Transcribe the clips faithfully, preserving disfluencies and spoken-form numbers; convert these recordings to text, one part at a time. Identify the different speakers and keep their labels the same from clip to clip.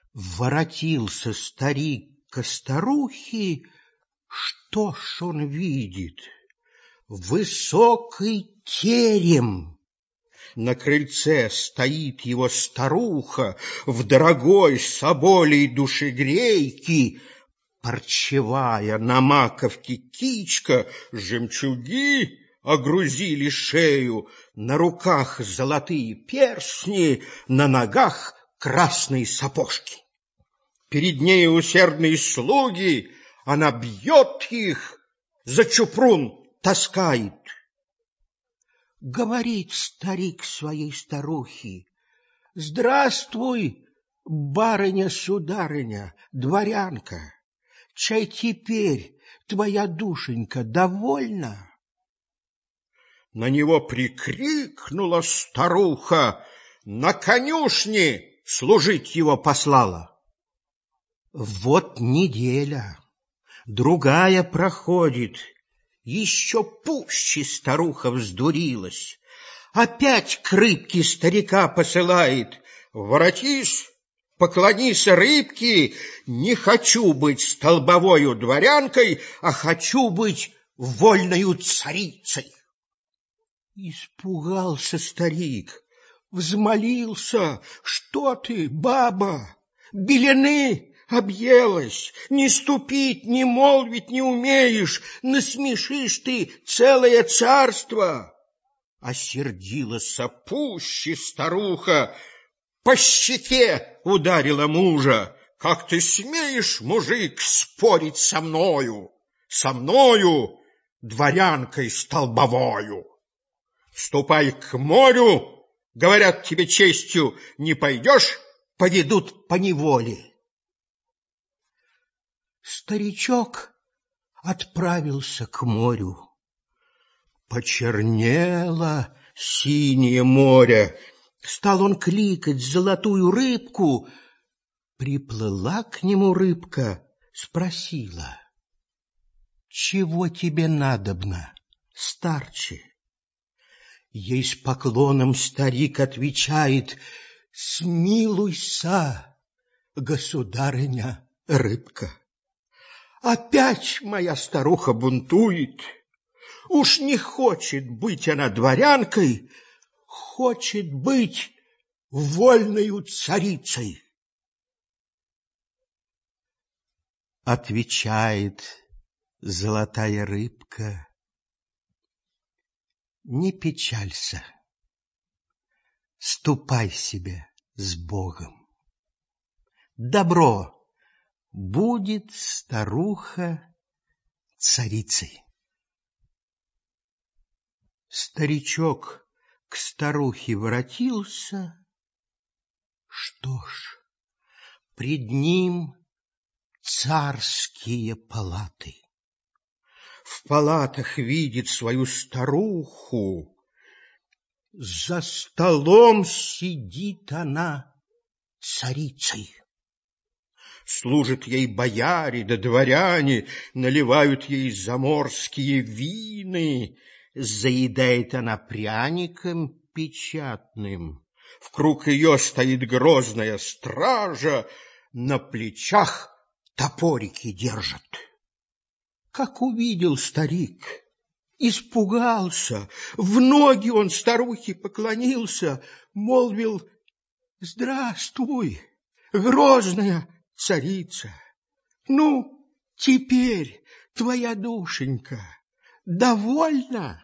Speaker 1: Воротился старик ко старухе. Что ж он видит? Высокий терем. На крыльце стоит его старуха в дорогой соболей душегрейке, парчевая на маковке кичка, жемчуги огрузили шею, на руках золотые перстни, на ногах красные сапожки. Перед ней усердные слуги, она бьет их, за чупрун таскает. Говорит старик своей старухе: «Здравствуй, барыня-сударыня, дворянка, чай теперь твоя душенька довольна?» На него прикрикнула старуха, на конюшне служить его послала. Вот неделя, другая проходит, еще пуще старуха вздурилась. Опять к рыбке старика посылает: «Воротись, поклонись рыбке, не хочу быть столбовою дворянкой, а хочу быть вольною царицей». Испугался старик, взмолился: «Что ты, баба, белены объелась, не ступить, не молвить не умеешь, насмешишь ты целое царство». Осердилась пуще старуха, по щеке ударила мужа: «Как ты смеешь, мужик, спорить со мною, со мною, дворянкой столбовою? Ступай к морю, говорят тебе честью, не пойдешь, поведут по неволе». Старичок отправился к морю. Почернело синее море. Стал он кликать золотую рыбку. Приплыла к нему рыбка, спросила: «Чего тебе надобно, старче?» Ей с поклоном старик отвечает: «Смилуйся, государыня рыбка, опять моя старуха бунтует. Уж не хочет быть она дворянкой, хочет быть вольною царицей». Отвечает золотая рыбка: «Не печалься, ступай себе с Богом. Добро будет старуха царицей». Старичок к старухе воротился. Что ж, пред ним царские палаты. В палатах видит свою старуху. За столом сидит она царицей. Служат ей бояре да дворяне, наливают ей заморские вины. Заедает она пряником печатным. В круг ее стоит грозная стража, на плечах топорики держат. Как увидел старик, испугался, в ноги он старухе поклонился, молвил: «Здравствуй, грозная царица! Ну, теперь твоя душенька довольна?»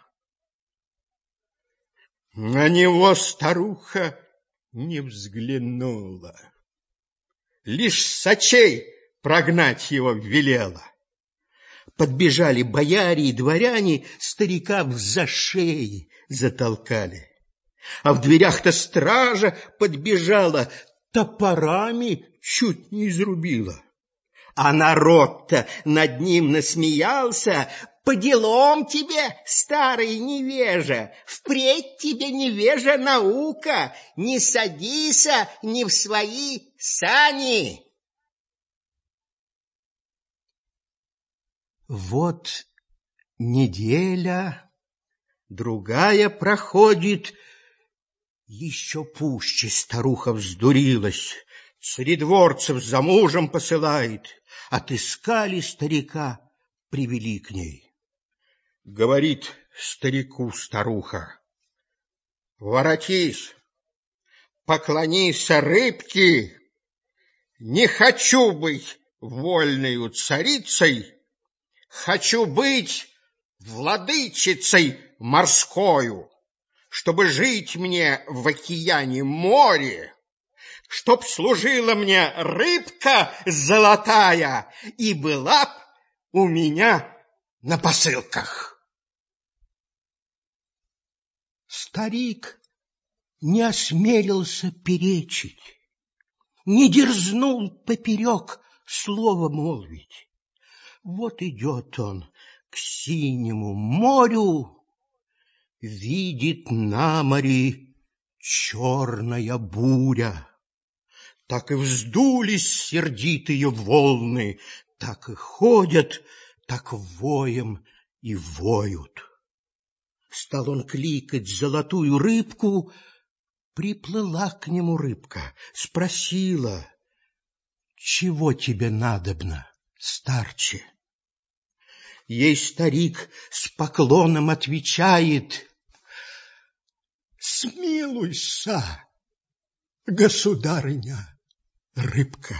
Speaker 1: На него старуха не взглянула, лишь с очей прогнать его велела. Подбежали бояре и дворяне, старика за шеи затолкали. А в дверях-то стража подбежала, топорами чуть не изрубила. А народ-то над ним насмеялся: «По делам тебе, старый невежа, впредь тебе невежа наука, не садися ни в свои сани». Вот неделя, другая проходит, еще пуще старуха вздурилась. царедворцев за мужем посылает. Отыскали старика, привели к ней. Говорит старику старуха: воротись, поклонись рыбке, не хочу быть вольною царицей, хочу быть владычицей морскою, чтобы жить мне в океане море, чтоб служила мне рыбка золотая и была б у меня на посылках. Старик не осмелился перечить, не дерзнул поперек слова молвить. Вот идет он к синему морю, видит на море черная буря. Так и вздулись сердитые волны, так и ходят, так воем и воют. Стал он кликать золотую рыбку, приплыла к нему рыбка, спросила: чего тебе надобно, старче? Ей старик с поклоном отвечает: смилуйся, государыня рыбка.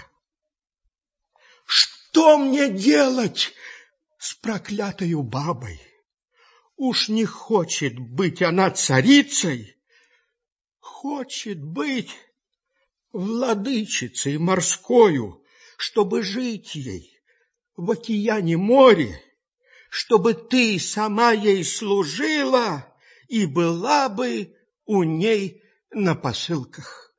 Speaker 1: Что мне делать с проклятою бабой? Уж не хочет быть она царицей, хочет быть владычицей морскою, чтобы жить ей в океане море, чтобы ты сама ей служила и была бы у ней на посылках.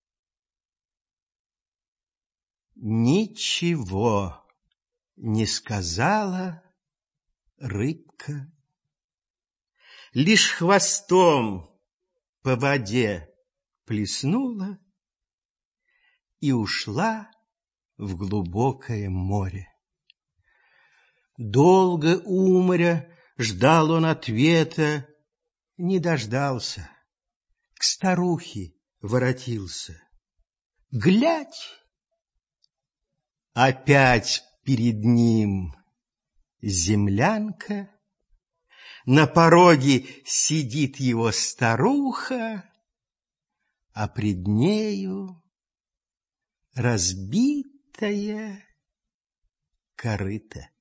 Speaker 1: Ничего не сказала рыбка, лишь хвостом по воде плеснула и ушла в глубокое море. Долго у моря ждал он ответа, не дождался, к старухе воротился. Глядь! Опять перед ним землянка, на пороге сидит его старуха, а пред нею разбитая корыто.